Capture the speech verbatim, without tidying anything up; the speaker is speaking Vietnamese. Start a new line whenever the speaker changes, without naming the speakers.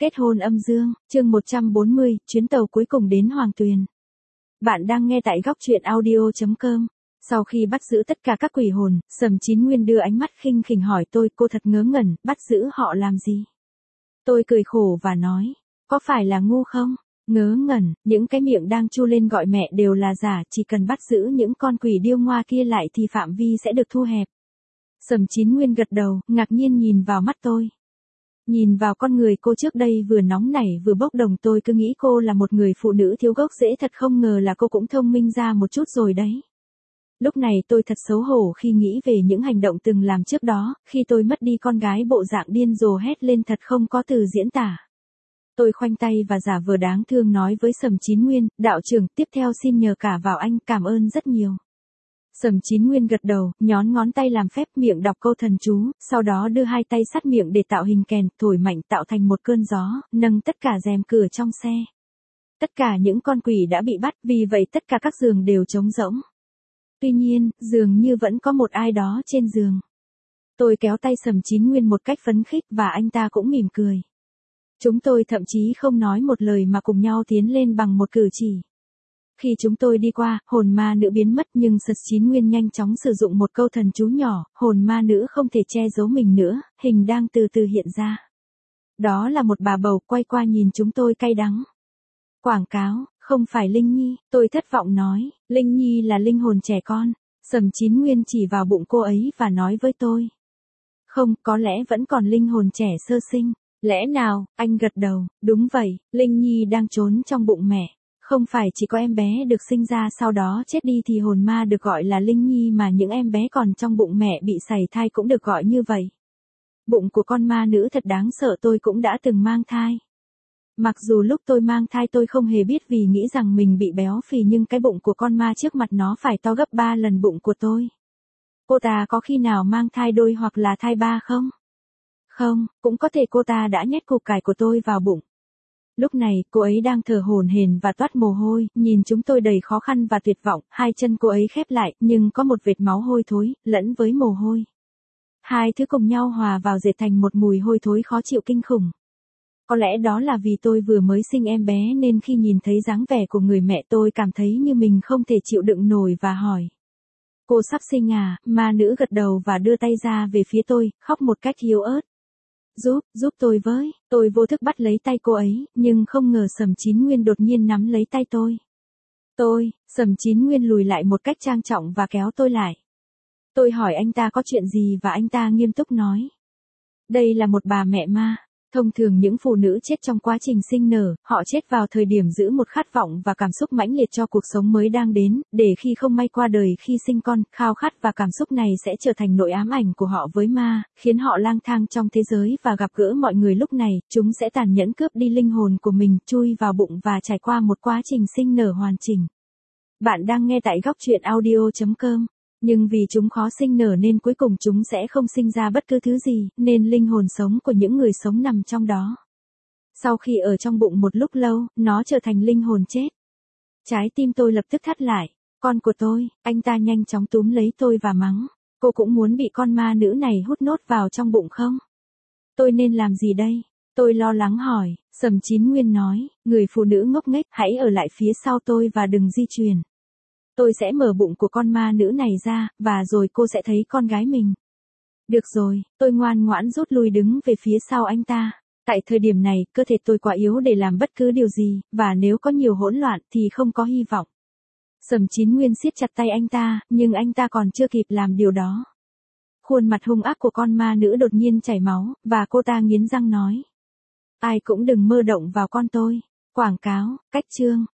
Kết hôn âm dương, chương một trăm bốn mươi, chuyến tàu cuối cùng đến Hoàng Tuyền. Bạn đang nghe tại góc truyện audio chấm com. Sau khi bắt giữ tất cả các quỷ hồn, Sầm Chín Nguyên đưa ánh mắt khinh khỉnh hỏi tôi, cô thật ngớ ngẩn, bắt giữ họ làm gì? Tôi cười khổ và nói, có phải là ngu không? Ngớ ngẩn, những cái miệng đang chu lên gọi mẹ đều là giả, chỉ cần bắt giữ những con quỷ điêu ngoa kia lại thì phạm vi sẽ được thu hẹp. Sầm Chín Nguyên gật đầu, ngạc nhiên nhìn vào mắt tôi. Nhìn vào con người cô trước đây vừa nóng nảy vừa bốc đồng, tôi cứ nghĩ cô là một người phụ nữ thiếu gốc rễ, thật không ngờ là cô cũng thông minh ra một chút rồi đấy. Lúc này tôi thật xấu hổ khi nghĩ về những hành động từng làm trước đó, khi tôi mất đi con gái bộ dạng điên rồ hét lên thật không có từ diễn tả. Tôi khoanh tay và giả vờ đáng thương nói với Sầm Chín Nguyên, đạo trưởng, tiếp theo xin nhờ cả vào anh, cảm ơn rất nhiều. Sầm Chín Nguyên gật đầu, nhón ngón tay làm phép, miệng đọc câu thần chú, sau đó đưa hai tay sát miệng để tạo hình kèn, thổi mạnh tạo thành một cơn gió, nâng tất cả rèm cửa trong xe. Tất cả những con quỷ đã bị bắt, vì vậy tất cả các giường đều trống rỗng. Tuy nhiên, dường như vẫn có một ai đó trên giường. Tôi kéo tay Sầm Chín Nguyên một cách phấn khích và anh ta cũng mỉm cười. Chúng tôi thậm chí không nói một lời mà cùng nhau tiến lên bằng một cử chỉ. Khi chúng tôi đi qua, hồn ma nữ biến mất nhưng Sầm Chín Nguyên nhanh chóng sử dụng một câu thần chú nhỏ, hồn ma nữ không thể che giấu mình nữa, hình đang từ từ hiện ra. Đó là một bà bầu quay qua nhìn chúng tôi cay đắng. Quảng cáo, không phải Linh Nhi, tôi thất vọng nói, Linh Nhi là linh hồn trẻ con. Sầm Chín Nguyên chỉ vào bụng cô ấy và nói với tôi. Không, có lẽ vẫn còn linh hồn trẻ sơ sinh. Lẽ nào, anh gật đầu, đúng vậy, Linh Nhi đang trốn trong bụng mẹ. Không phải chỉ có em bé được sinh ra sau đó chết đi thì hồn ma được gọi là Linh Nhi, mà những em bé còn trong bụng mẹ bị sảy thai cũng được gọi như vậy. Bụng của con ma nữ thật đáng sợ, tôi cũng đã từng mang thai. Mặc dù lúc tôi mang thai tôi không hề biết vì nghĩ rằng mình bị béo phì, nhưng cái bụng của con ma trước mặt nó phải to gấp ba lần bụng của tôi. Cô ta có khi nào mang thai đôi hoặc là thai ba không? Không, cũng có thể cô ta đã nhét củ cải của tôi vào bụng. Lúc này, cô ấy đang thở hổn hển và toát mồ hôi, nhìn chúng tôi đầy khó khăn và tuyệt vọng, hai chân cô ấy khép lại, nhưng có một vệt máu hôi thối, lẫn với mồ hôi. Hai thứ cùng nhau hòa vào dệt thành một mùi hôi thối khó chịu kinh khủng. Có lẽ đó là vì tôi vừa mới sinh em bé nên khi nhìn thấy dáng vẻ của người mẹ tôi cảm thấy như mình không thể chịu đựng nổi và hỏi. Cô sắp sinh à? Ma nữ gật đầu và đưa tay ra về phía tôi, khóc một cách yếu ớt. Giúp, giúp tôi với, tôi vô thức bắt lấy tay cô ấy, nhưng không ngờ Sầm Chín Nguyên đột nhiên nắm lấy tay tôi. Tôi, Sầm Chín Nguyên lùi lại một cách trang trọng và kéo tôi lại. Tôi hỏi anh ta có chuyện gì và anh ta nghiêm túc nói. Đây là một bà mẹ ma. Thông thường những phụ nữ chết trong quá trình sinh nở, họ chết vào thời điểm giữ một khát vọng và cảm xúc mãnh liệt cho cuộc sống mới đang đến, để khi không may qua đời khi sinh con, khao khát và cảm xúc này sẽ trở thành nỗi ám ảnh của họ với ma, khiến họ lang thang trong thế giới và gặp gỡ mọi người. Lúc này, chúng sẽ tàn nhẫn cướp đi linh hồn của mình, chui vào bụng và trải qua một quá trình sinh nở hoàn chỉnh. Bạn đang nghe tại góc truyện audio chấm com. Nhưng vì chúng khó sinh nở nên cuối cùng chúng sẽ không sinh ra bất cứ thứ gì, nên linh hồn sống của những người sống nằm trong đó. Sau khi ở trong bụng một lúc lâu, nó trở thành linh hồn chết. Trái tim tôi lập tức thắt lại. Con của tôi, anh ta nhanh chóng túm lấy tôi và mắng. Cô cũng muốn bị con ma nữ này hút nốt vào trong bụng không? Tôi nên làm gì đây? Tôi lo lắng hỏi. Sầm Chín Nguyên nói, người phụ nữ ngốc nghếch, hãy ở lại phía sau tôi và đừng di chuyển. Tôi sẽ mở bụng của con ma nữ này ra, và rồi cô sẽ thấy con gái mình. Được rồi, tôi ngoan ngoãn rút lui đứng về phía sau anh ta. Tại thời điểm này, cơ thể tôi quá yếu để làm bất cứ điều gì, và nếu có nhiều hỗn loạn thì không có hy vọng. Sầm Chín Nguyên siết chặt tay anh ta, nhưng anh ta còn chưa kịp làm điều đó. Khuôn mặt hung ác của con ma nữ đột nhiên chảy máu, và cô ta nghiến răng nói. Ai cũng đừng mơ động vào con tôi. Quảng cáo, cách chương,